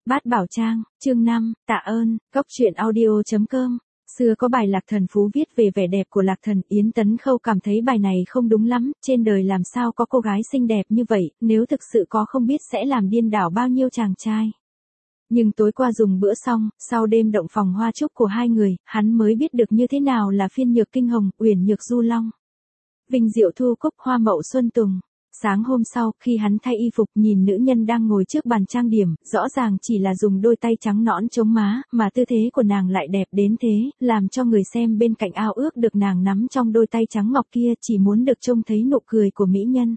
Bát Bảo Trang, chương 5, tạ ơn, Cốc truyện audio.com. Xưa có bài Lạc Thần Phú viết về vẻ đẹp của Lạc Thần, Yến Tấn Khâu cảm thấy bài này không đúng lắm, trên đời làm sao có cô gái xinh đẹp như vậy, nếu thực sự có không biết sẽ làm điên đảo bao nhiêu chàng trai. Nhưng tối qua dùng bữa xong, sau đêm động phòng hoa chúc của hai người, hắn mới biết được như thế nào là phiên nhược kinh hồng, uyển nhược du long. Vinh diệu thu cúc hoa mậu xuân tùng. Sáng hôm sau, khi hắn thay y phục nhìn nữ nhân đang ngồi trước bàn trang điểm, rõ ràng chỉ là dùng đôi tay trắng nõn chống má, mà tư thế của nàng lại đẹp đến thế, làm cho người xem bên cạnh ao ước được nàng nắm trong đôi tay trắng ngọc kia, chỉ muốn được trông thấy nụ cười của mỹ nhân.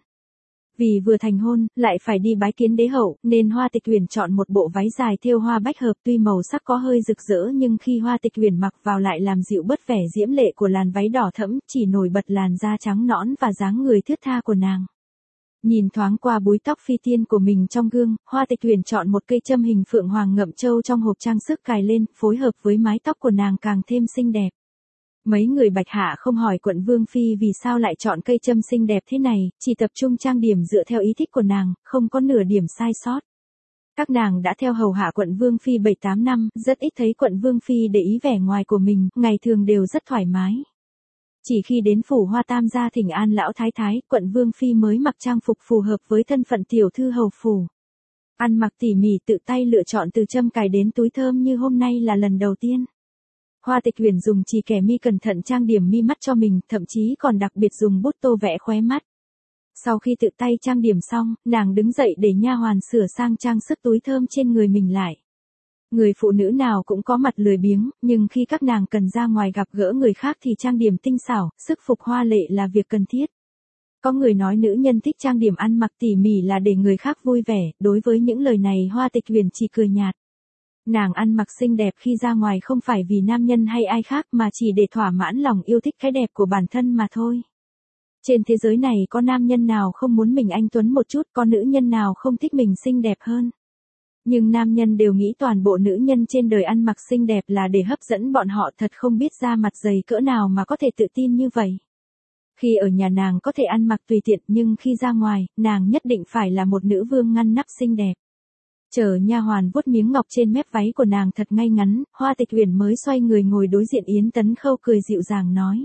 Vì vừa thành hôn, lại phải đi bái kiến đế hậu, nên Hoa Tịch Uyển chọn một bộ váy dài thêu hoa bách hợp, tuy màu sắc có hơi rực rỡ nhưng khi Hoa Tịch Uyển mặc vào lại làm dịu bớt vẻ diễm lệ của làn váy đỏ thẫm, chỉ nổi bật làn da trắng nõn và dáng người thướt tha của nàng. Nhìn thoáng qua búi tóc phi tiên của mình trong gương, Hoa Tịch Uyển chọn một cây châm hình phượng hoàng ngậm châu trong hộp trang sức cài lên, phối hợp với mái tóc của nàng càng thêm xinh đẹp. Mấy người Bạch Hạ không hỏi quận Vương Phi vì sao lại chọn cây châm xinh đẹp thế này, chỉ tập trung trang điểm dựa theo ý thích của nàng, không có nửa điểm sai sót. Các nàng đã theo hầu hạ quận Vương Phi 7-8 năm, rất ít thấy quận Vương Phi để ý vẻ ngoài của mình, ngày thường đều rất thoải mái. Chỉ khi đến phủ Hoa Tam gia thỉnh an lão thái thái, quận Vương Phi mới mặc trang phục phù hợp với thân phận tiểu thư hầu phủ. Ăn mặc tỉ mỉ tự tay lựa chọn từ châm cài đến túi thơm như hôm nay là lần đầu tiên. Hoa Tịch Uyển dùng chì kẻ mi cẩn thận trang điểm mi mắt cho mình, thậm chí còn đặc biệt dùng bút tô vẽ khóe mắt. Sau khi tự tay trang điểm xong, nàng đứng dậy để nha hoàn sửa sang trang sức túi thơm trên người mình lại. Người phụ nữ nào cũng có mặt lười biếng, nhưng khi các nàng cần ra ngoài gặp gỡ người khác thì trang điểm tinh xảo, sức phục hoa lệ là việc cần thiết. Có người nói nữ nhân thích trang điểm ăn mặc tỉ mỉ là để người khác vui vẻ, đối với những lời này Hoa Tịch Uyển chỉ cười nhạt. Nàng ăn mặc xinh đẹp khi ra ngoài không phải vì nam nhân hay ai khác mà chỉ để thỏa mãn lòng yêu thích cái đẹp của bản thân mà thôi. Trên thế giới này có nam nhân nào không muốn mình anh tuấn một chút, có nữ nhân nào không thích mình xinh đẹp hơn. Nhưng nam nhân đều nghĩ toàn bộ nữ nhân trên đời ăn mặc xinh đẹp là để hấp dẫn bọn họ, thật không biết da mặt dày cỡ nào mà có thể tự tin như vậy. Khi ở nhà nàng có thể ăn mặc tùy tiện nhưng khi ra ngoài, nàng nhất định phải là một nữ vương ngăn nắp xinh đẹp. Chờ nha hoàn vuốt miếng ngọc trên mép váy của nàng thật ngay ngắn, Hoa Tịch Uyển mới xoay người ngồi đối diện Yến Tấn Khâu cười dịu dàng nói.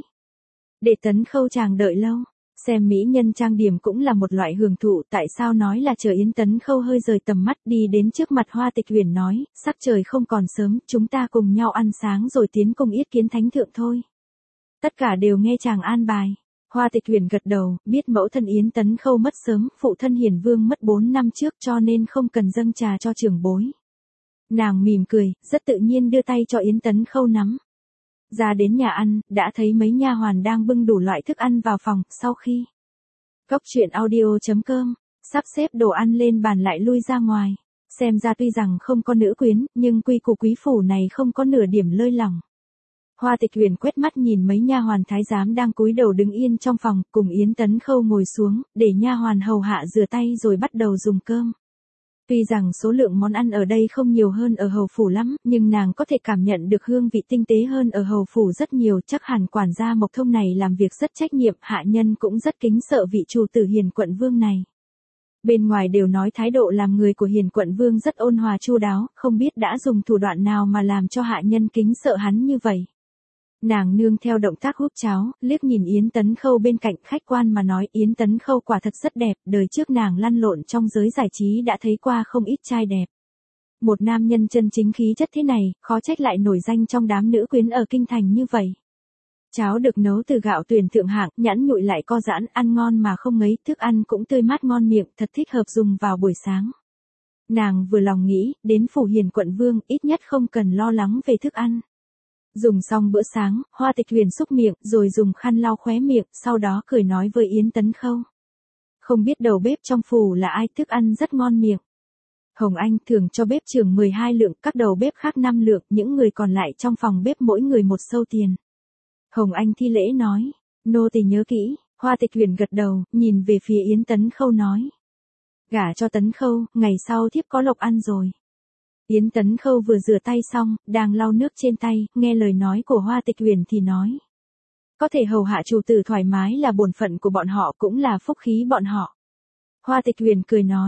Để Tấn Khâu chàng đợi lâu. Xem mỹ nhân trang điểm cũng là một loại hưởng thụ, tại sao nói là chờ. Yến Tấn Khâu hơi rời tầm mắt đi đến trước mặt Hoa Tịch Uyển nói, sắc trời không còn sớm, chúng ta cùng nhau ăn sáng rồi tiến cung yết kiến thánh thượng thôi. Tất cả đều nghe chàng an bài. Hoa Tịch Uyển gật đầu, biết mẫu thân Yến Tấn Khâu mất sớm, phụ thân Hiền Vương mất 4 năm trước cho nên không cần dâng trà cho trưởng bối. Nàng mỉm cười, rất tự nhiên đưa tay cho Yến Tấn Khâu nắm. Ra đến nhà ăn, đã thấy mấy nha hoàn đang bưng đủ loại thức ăn vào phòng, sau khi Cốc truyện audio.com sắp xếp đồ ăn lên bàn lại lui ra ngoài. Xem ra tuy rằng không có nữ quyến, nhưng quy củ quý phủ này không có nửa điểm lơi lỏng. Hoa Tịch Uyển quét mắt nhìn mấy nha hoàn thái giám đang cúi đầu đứng yên trong phòng, cùng Yến Tấn Khâu ngồi xuống, để nha hoàn hầu hạ rửa tay rồi bắt đầu dùng cơm. Tuy rằng số lượng món ăn ở đây không nhiều hơn ở hầu phủ lắm, nhưng nàng có thể cảm nhận được hương vị tinh tế hơn ở hầu phủ rất nhiều, chắc hẳn quản gia Mộc Thông này làm việc rất trách nhiệm, hạ nhân cũng rất kính sợ vị chủ tử Hiền Quận Vương này. Bên ngoài đều nói thái độ làm người của Hiền Quận Vương rất ôn hòa chu đáo, không biết đã dùng thủ đoạn nào mà làm cho hạ nhân kính sợ hắn như vậy. Nàng nương theo động tác húp cháo, liếc nhìn Yến Tấn Khâu bên cạnh, khách quan mà nói, Yến Tấn Khâu quả thật rất đẹp, đời trước nàng lăn lộn trong giới giải trí đã thấy qua không ít trai đẹp. Một nam nhân chân chính khí chất thế này, khó trách lại nổi danh trong đám nữ quyến ở kinh thành như vậy. Cháo được nấu từ gạo tuyền thượng hạng, nhẵn nhụi lại co giãn, ăn ngon mà không ngấy, thức ăn cũng tươi mát ngon miệng, thật thích hợp dùng vào buổi sáng. Nàng vừa lòng nghĩ, đến phủ Hiền Quận Vương, ít nhất không cần lo lắng về thức ăn. Dùng xong bữa sáng, Hoa Tịch Uyển xúc miệng, rồi dùng khăn lau khóe miệng, sau đó cười nói với Yến Tấn Khâu. Không biết đầu bếp trong phủ là ai, thức ăn rất ngon miệng. Hồng Anh thường cho bếp trưởng 12 lượng, các đầu bếp khác 5 lượng, những người còn lại trong phòng bếp mỗi người một sâu tiền. Hồng Anh thi lễ nói, nô tỳ nhớ kỹ. Hoa Tịch Uyển gật đầu, nhìn về phía Yến Tấn Khâu nói. Gả cho Tấn Khâu, ngày sau thiếp có lộc ăn rồi. Yến Tấn Khâu vừa rửa tay xong, đang lau nước trên tay, nghe lời nói của Hoa Tịch Uyển thì nói. Có thể hầu hạ chủ tử thoải mái là bổn phận của bọn họ, cũng là phúc khí bọn họ. Hoa Tịch Uyển cười nói.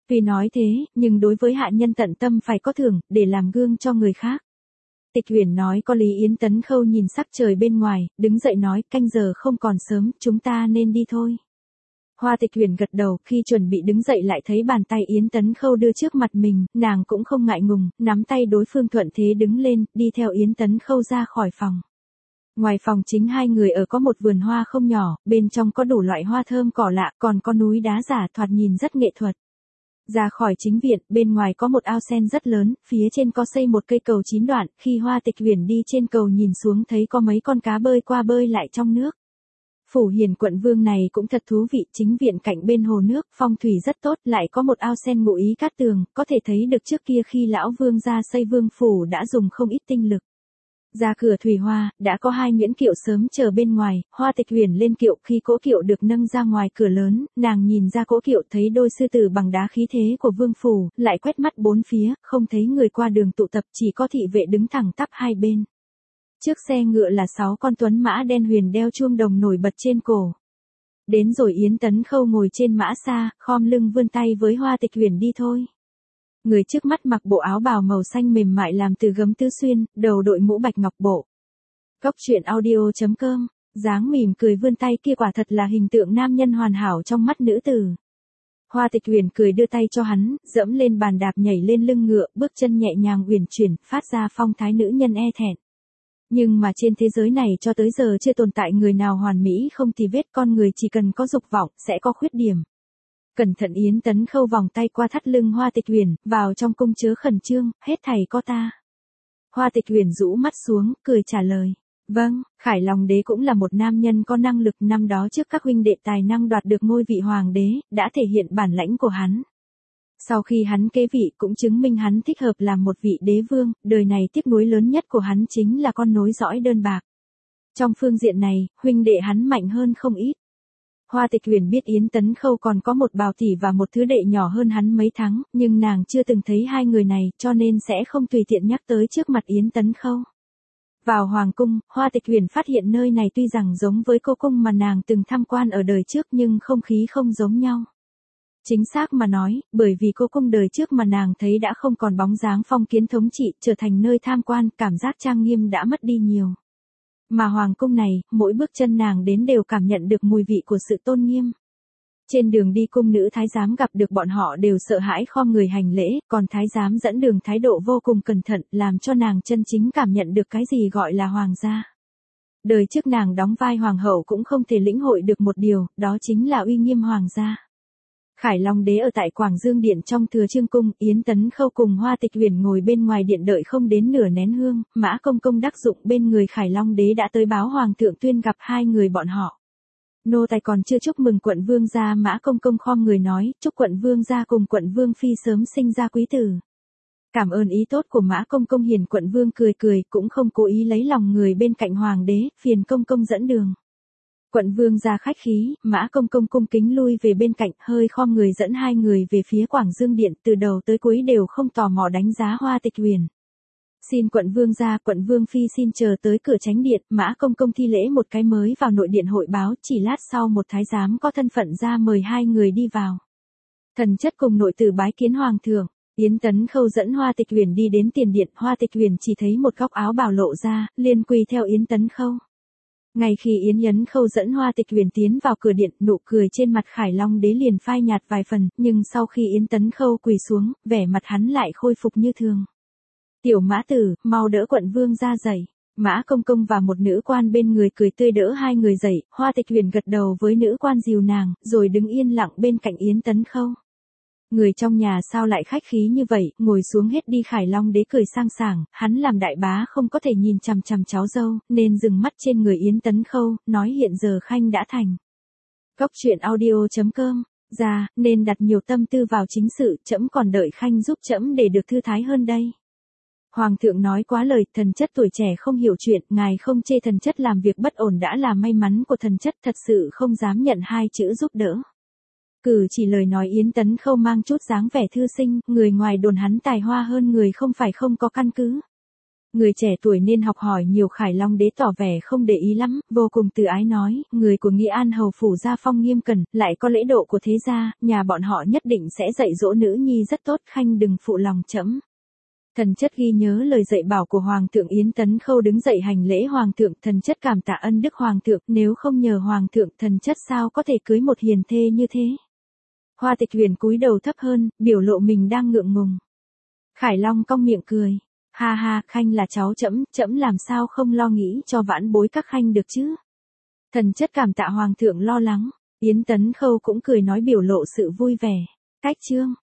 Tuy nói thế, nhưng đối với hạ nhân tận tâm phải có thưởng, để làm gương cho người khác. Tịch Huyền nói có lý. Yến Tấn Khâu nhìn sắc trời bên ngoài, đứng dậy nói, canh giờ không còn sớm, chúng ta nên đi thôi. Hoa Tịch Huyền gật đầu, khi chuẩn bị đứng dậy lại thấy bàn tay Yến Tấn Khâu đưa trước mặt mình, nàng cũng không ngại ngùng, nắm tay đối phương thuận thế đứng lên, đi theo Yến Tấn Khâu ra khỏi phòng. Ngoài phòng chính hai người ở có một vườn hoa không nhỏ, bên trong có đủ loại hoa thơm cỏ lạ, còn có núi đá giả thoạt nhìn rất nghệ thuật. Ra khỏi chính viện, bên ngoài có một ao sen rất lớn, phía trên có xây một cây cầu 9 đoạn, khi Hoa Tịch Huyền đi trên cầu nhìn xuống thấy có mấy con cá bơi qua bơi lại trong nước. Phủ Hiền quận Vương này cũng thật thú vị, chính viện cạnh bên hồ nước, phong thủy rất tốt, lại có một ao sen ngụ ý cát tường, có thể thấy được trước kia khi lão vương gia xây vương phủ đã dùng không ít tinh lực. Ra cửa thủy hoa, đã có hai nhuyễn kiệu sớm chờ bên ngoài, Hoa Tịch Huyền lên kiệu, khi cỗ kiệu được nâng ra ngoài cửa lớn, nàng nhìn ra cỗ kiệu thấy đôi sư tử bằng đá khí thế của vương phủ, lại quét mắt bốn phía, không thấy người qua đường tụ tập, chỉ có thị vệ đứng thẳng tắp hai bên. Trước xe ngựa là 6 con tuấn mã đen huyền đeo chuông đồng nổi bật trên cổ. Đến rồi Yến Tấn Khâu ngồi trên mã xa, khom lưng vươn tay với Hoa Tịch Huyền đi thôi. Người trước mắt mặc bộ áo bào màu xanh mềm mại làm từ gấm tứ xuyên, đầu đội mũ bạch ngọc bộ. Cốc truyện audio.com, dáng mỉm cười vươn tay kia quả thật là hình tượng nam nhân hoàn hảo trong mắt nữ tử. Hoa Tịch Huyền cười đưa tay cho hắn, dẫm lên bàn đạp nhảy lên lưng ngựa, bước chân nhẹ nhàng uyển chuyển, phát ra phong thái nữ nhân e thẹn. Nhưng mà trên thế giới này cho tới giờ chưa tồn tại người nào hoàn mỹ không tì vết, con người chỉ cần có dục vọng, sẽ có khuyết điểm. Cẩn thận. Yến Tấn Khâu vòng tay qua thắt lưng Hoa Tịch Huyền, vào trong cung chớ khẩn trương, hết thầy có ta. Hoa Tịch Huyền rũ mắt xuống, cười trả lời. Vâng, Khải Long đế cũng là một nam nhân có năng lực, năm đó trước các huynh đệ tài năng đoạt được ngôi vị hoàng đế, đã thể hiện bản lãnh của hắn. Sau khi hắn kế vị cũng chứng minh hắn thích hợp làm một vị đế vương, đời này tiếc nuối lớn nhất của hắn chính là con nối dõi đơn bạc. Trong phương diện này, huynh đệ hắn mạnh hơn không ít. Hoa Tịch Huyền biết Yến Tấn Khâu còn có một bào tỷ và một thứ đệ nhỏ hơn hắn mấy tháng, nhưng nàng chưa từng thấy hai người này, cho nên sẽ không tùy tiện nhắc tới trước mặt Yến Tấn Khâu. Vào hoàng cung, Hoa Tịch Huyền phát hiện nơi này tuy rằng giống với cô cung mà nàng từng tham quan ở đời trước nhưng không khí không giống nhau. Chính xác mà nói, bởi vì cô cung đời trước mà nàng thấy đã không còn bóng dáng phong kiến thống trị, trở thành nơi tham quan, cảm giác trang nghiêm đã mất đi nhiều. Mà hoàng cung này, mỗi bước chân nàng đến đều cảm nhận được mùi vị của sự tôn nghiêm. Trên đường đi cung nữ thái giám gặp được bọn họ đều sợ hãi khom người hành lễ, còn thái giám dẫn đường thái độ vô cùng cẩn thận, làm cho nàng chân chính cảm nhận được cái gì gọi là hoàng gia. Đời trước nàng đóng vai hoàng hậu cũng không thể lĩnh hội được một điều, đó chính là uy nghiêm hoàng gia. Khải Long đế ở tại Quảng Dương Điện trong Thừa Chương cung, Yến Tấn Khâu cùng Hoa Tịch Huyền ngồi bên ngoài điện đợi không đến nửa nén hương, Mã Công Công đắc dụng bên người Khải Long đế đã tới báo hoàng thượng tuyên gặp hai người bọn họ. Nô tài còn chưa chúc mừng quận vương gia. Mã Công Công khom người nói, chúc quận vương gia cùng quận vương phi sớm sinh ra quý tử. Cảm ơn ý tốt của Mã Công Công. Hiền quận vương cười cười, cũng không cố ý lấy lòng người bên cạnh hoàng đế, phiền Công Công dẫn đường. Quận vương gia khách khí, Mã Công Công cung kính lui về bên cạnh, hơi khom người dẫn hai người về phía Quảng Dương Điện, từ đầu tới cuối đều không tò mò đánh giá Hoa Tịch Huyền. Xin quận vương gia, quận vương phi xin chờ tới cửa chánh điện. Mã Công Công thi lễ một cái mới vào nội điện hội báo, chỉ lát sau một thái giám có thân phận ra mời hai người đi vào. Thần chất cùng nội tử bái kiến hoàng thượng. Yến Tấn Khâu dẫn Hoa Tịch Huyền đi đến tiền điện, Hoa Tịch Huyền chỉ thấy một góc áo bào lộ ra, liền quỳ theo Yến Tấn Khâu. Ngay khi Yến Tấn Khâu dẫn Hoa Tịch Huyền tiến vào cửa điện, nụ cười trên mặt Khải Long đế liền phai nhạt vài phần, nhưng sau khi Yến Tấn Khâu quỳ xuống, vẻ mặt hắn lại khôi phục như thường. Tiểu Mã tử, mau đỡ quận vương ra dậy. Mã Công Công và một nữ quan bên người cười tươi đỡ hai người dậy, Hoa Tịch Huyền gật đầu với nữ quan dìu nàng, rồi đứng yên lặng bên cạnh Yến Tấn Khâu. Người trong nhà sao lại khách khí như vậy, ngồi xuống hết đi. Khải Long đế cười sang sảng, hắn làm đại bá không có thể nhìn chằm chằm cháu dâu, nên dừng mắt trên người Yến Tấn Khâu, nói hiện giờ khanh đã thành. Cốc truyện audio.com, ra, nên đặt nhiều tâm tư vào chính sự, trẫm còn đợi khanh giúp trẫm để được thư thái hơn đây. Hoàng thượng nói quá lời, thần chất tuổi trẻ không hiểu chuyện, ngài không chê thần chất làm việc bất ổn đã là may mắn của thần chất, thật sự không dám nhận hai chữ giúp đỡ. Cử chỉ lời nói Yến Tấn Khâu mang chút dáng vẻ thư sinh, người ngoài đồn hắn tài hoa hơn người không phải không có căn cứ. Người trẻ tuổi nên học hỏi nhiều. Khải Long đế tỏ vẻ không để ý lắm, vô cùng từ ái nói, người của Nghĩa An hầu phủ gia phong nghiêm cẩn, lại có lễ độ của thế gia, nhà bọn họ nhất định sẽ dạy dỗ nữ nhi rất tốt, khanh đừng phụ lòng trẫm. Thần chất ghi nhớ lời dạy bảo của Hoàng thượng. Yến Tấn Khâu đứng dậy hành lễ Hoàng thượng, thần chất cảm tạ ân đức Hoàng thượng, nếu không nhờ Hoàng thượng, thần chất sao có thể cưới một hiền thê như thế. Hoa Tịch Huyền cúi đầu thấp hơn, biểu lộ mình đang ngượng ngùng. Khải Long cong miệng cười, ha ha, khanh là cháu trẫm, trẫm làm sao không lo nghĩ cho vãn bối các khanh được chứ. Thần chất cảm tạ Hoàng thượng lo lắng. Yến Tấn Khâu cũng cười nói biểu lộ sự vui vẻ. Cách chương